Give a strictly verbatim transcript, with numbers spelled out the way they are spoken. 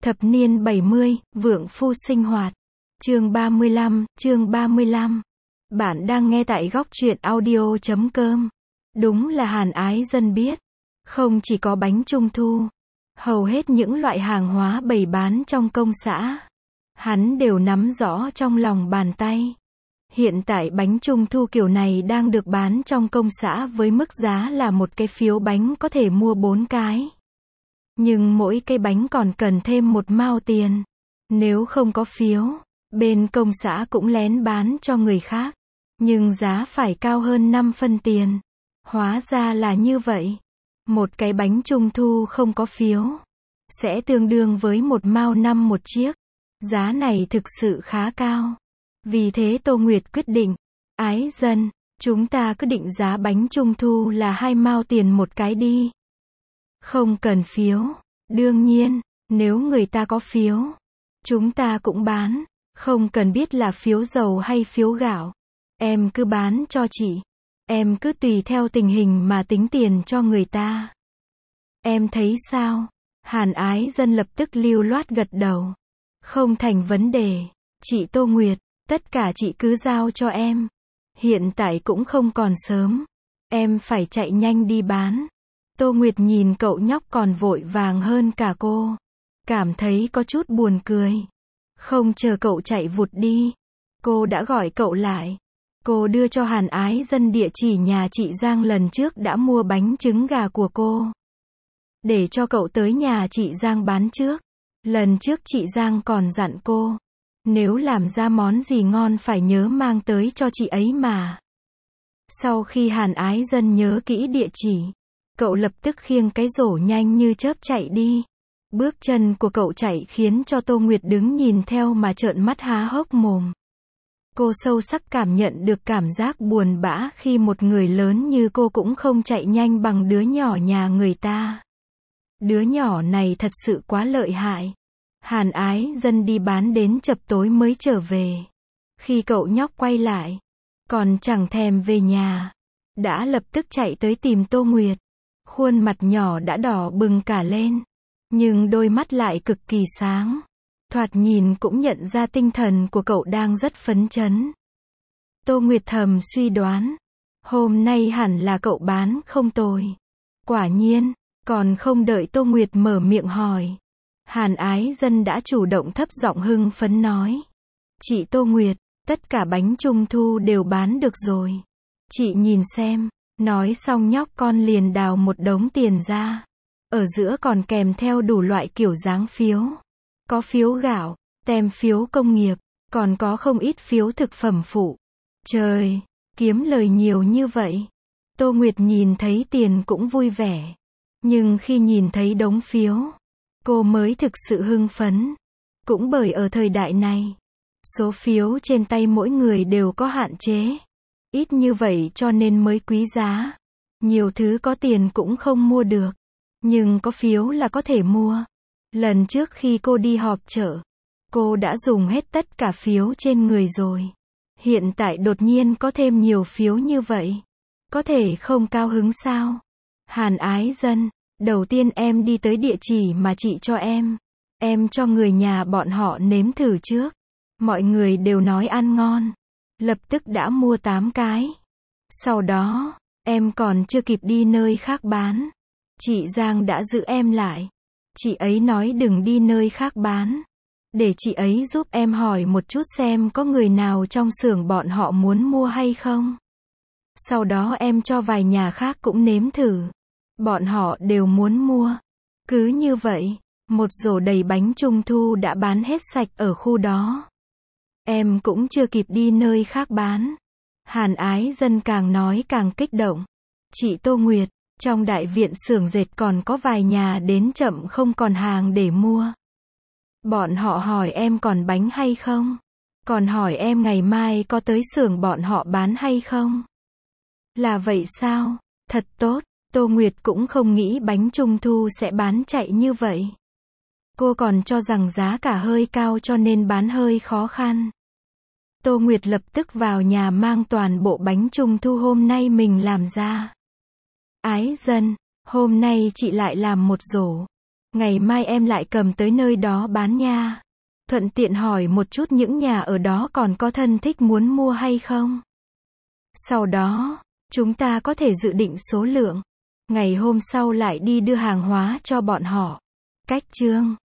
Thập niên bảy mươi, vượng phu sinh hoạt. Chương ba mươi lăm, chương ba mươi lăm. Bạn đang nghe tại góc truyện audio chấm com. Đúng là Hàn Ái Dân biết. Không chỉ có bánh trung thu. Hầu hết những loại hàng hóa bày bán trong công xã. Hắn đều nắm rõ trong lòng bàn tay. Hiện tại bánh trung thu kiểu này đang được bán trong công xã với mức giá là một cái phiếu bánh có thể mua bốn cái. Nhưng mỗi cây bánh còn cần thêm một mao tiền. Nếu không có phiếu, bên công xã cũng lén bán cho người khác. Nhưng giá phải cao hơn năm phân tiền. Hóa ra là như vậy. Một cái bánh trung thu không có phiếu sẽ tương đương với một mao năm một chiếc. Giá này thực sự khá cao. Vì thế Tô Nguyệt quyết định, Ái Dân, chúng ta cứ định giá bánh trung thu là hai mao tiền một cái đi. Không cần phiếu. Đương nhiên, nếu người ta có phiếu, chúng ta cũng bán. Không cần biết là phiếu dầu hay phiếu gạo. Em cứ bán cho chị. Em cứ tùy theo tình hình mà tính tiền cho người ta. Em thấy sao? Hàn Ái Dân lập tức lưu loát gật đầu. Không thành vấn đề. Chị Tô Nguyệt, tất cả chị cứ giao cho em. Hiện tại cũng không còn sớm. Em phải chạy nhanh đi bán. Tô Nguyệt nhìn cậu nhóc còn vội vàng hơn cả cô. Cảm thấy có chút buồn cười. Không chờ cậu chạy vụt đi. Cô đã gọi cậu lại. Cô đưa cho Hàn Ái Dân địa chỉ nhà chị Giang lần trước đã mua bánh trứng gà của cô. Để cho cậu tới nhà chị Giang bán trước. Lần trước chị Giang còn dặn cô. Nếu làm ra món gì ngon phải nhớ mang tới cho chị ấy mà. Sau khi Hàn Ái Dân nhớ kỹ địa chỉ, cậu lập tức khiêng cái rổ nhanh như chớp chạy đi. Bước chân của cậu chạy khiến cho Tô Nguyệt đứng nhìn theo mà trợn mắt há hốc mồm. Cô sâu sắc cảm nhận được cảm giác buồn bã khi một người lớn như cô cũng không chạy nhanh bằng đứa nhỏ nhà người ta. Đứa nhỏ này thật sự quá lợi hại. Hàn Ái Dân đi bán đến chập tối mới trở về. Khi cậu nhóc quay lại, còn chẳng thèm về nhà, đã lập tức chạy tới tìm Tô Nguyệt. Khuôn mặt nhỏ đã đỏ bừng cả lên, nhưng đôi mắt lại cực kỳ sáng. Thoạt nhìn cũng nhận ra tinh thần của cậu đang rất phấn chấn. Tô Nguyệt thầm suy đoán, hôm nay hẳn là cậu bán không tồi. Quả nhiên, còn không đợi Tô Nguyệt mở miệng hỏi, Hàn Ái Dân đã chủ động thấp giọng hưng phấn nói. Chị Tô Nguyệt, tất cả bánh trung thu đều bán được rồi. Chị nhìn xem. Nói xong nhóc con liền đào một đống tiền ra. Ở giữa còn kèm theo đủ loại kiểu dáng phiếu. Có phiếu gạo, tem phiếu công nghiệp, còn có không ít phiếu thực phẩm phụ. Trời, kiếm lời nhiều như vậy. Tô Nguyệt nhìn thấy tiền cũng vui vẻ. Nhưng khi nhìn thấy đống phiếu, cô mới thực sự hưng phấn. Cũng bởi ở thời đại này, số phiếu trên tay mỗi người đều có hạn chế. Ít như vậy cho nên mới quý giá. Nhiều thứ có tiền cũng không mua được. Nhưng có phiếu là có thể mua. Lần trước khi cô đi họp chợ, cô đã dùng hết tất cả phiếu trên người rồi. Hiện tại đột nhiên có thêm nhiều phiếu như vậy. Có thể không cao hứng sao? Hàn Ái Dân, đầu tiên em đi tới địa chỉ mà chị cho em. Em cho người nhà bọn họ nếm thử trước. Mọi người đều nói ăn ngon. Lập tức đã mua tám cái. Sau đó, em còn chưa kịp đi nơi khác bán. Chị Giang đã giữ em lại. Chị ấy nói đừng đi nơi khác bán. Để chị ấy giúp em hỏi một chút xem có người nào trong xưởng bọn họ muốn mua hay không. Sau đó em cho vài nhà khác cũng nếm thử. Bọn họ đều muốn mua. Cứ như vậy, một rổ đầy bánh trung thu đã bán hết sạch ở khu đó. Em cũng chưa kịp đi nơi khác bán. Hàn Ái Dân càng nói càng kích động. Chị Tô Nguyệt, trong đại viện xưởng dệt còn có vài nhà đến chậm không còn hàng để mua. Bọn họ hỏi em còn bánh hay không? Còn hỏi em ngày mai có tới xưởng bọn họ bán hay không? Là vậy sao? Thật tốt. Tô Nguyệt cũng không nghĩ bánh trung thu sẽ bán chạy như vậy. Cô còn cho rằng giá cả hơi cao cho nên bán hơi khó khăn. Tô Nguyệt lập tức vào nhà mang toàn bộ bánh trung thu hôm nay mình làm ra. Ái Dân, hôm nay chị lại làm một rổ. Ngày mai em lại cầm tới nơi đó bán nha. Thuận tiện hỏi một chút những nhà ở đó còn có thân thích muốn mua hay không. Sau đó, chúng ta có thể dự định số lượng. Ngày hôm sau lại đi đưa hàng hóa cho bọn họ. Cách chương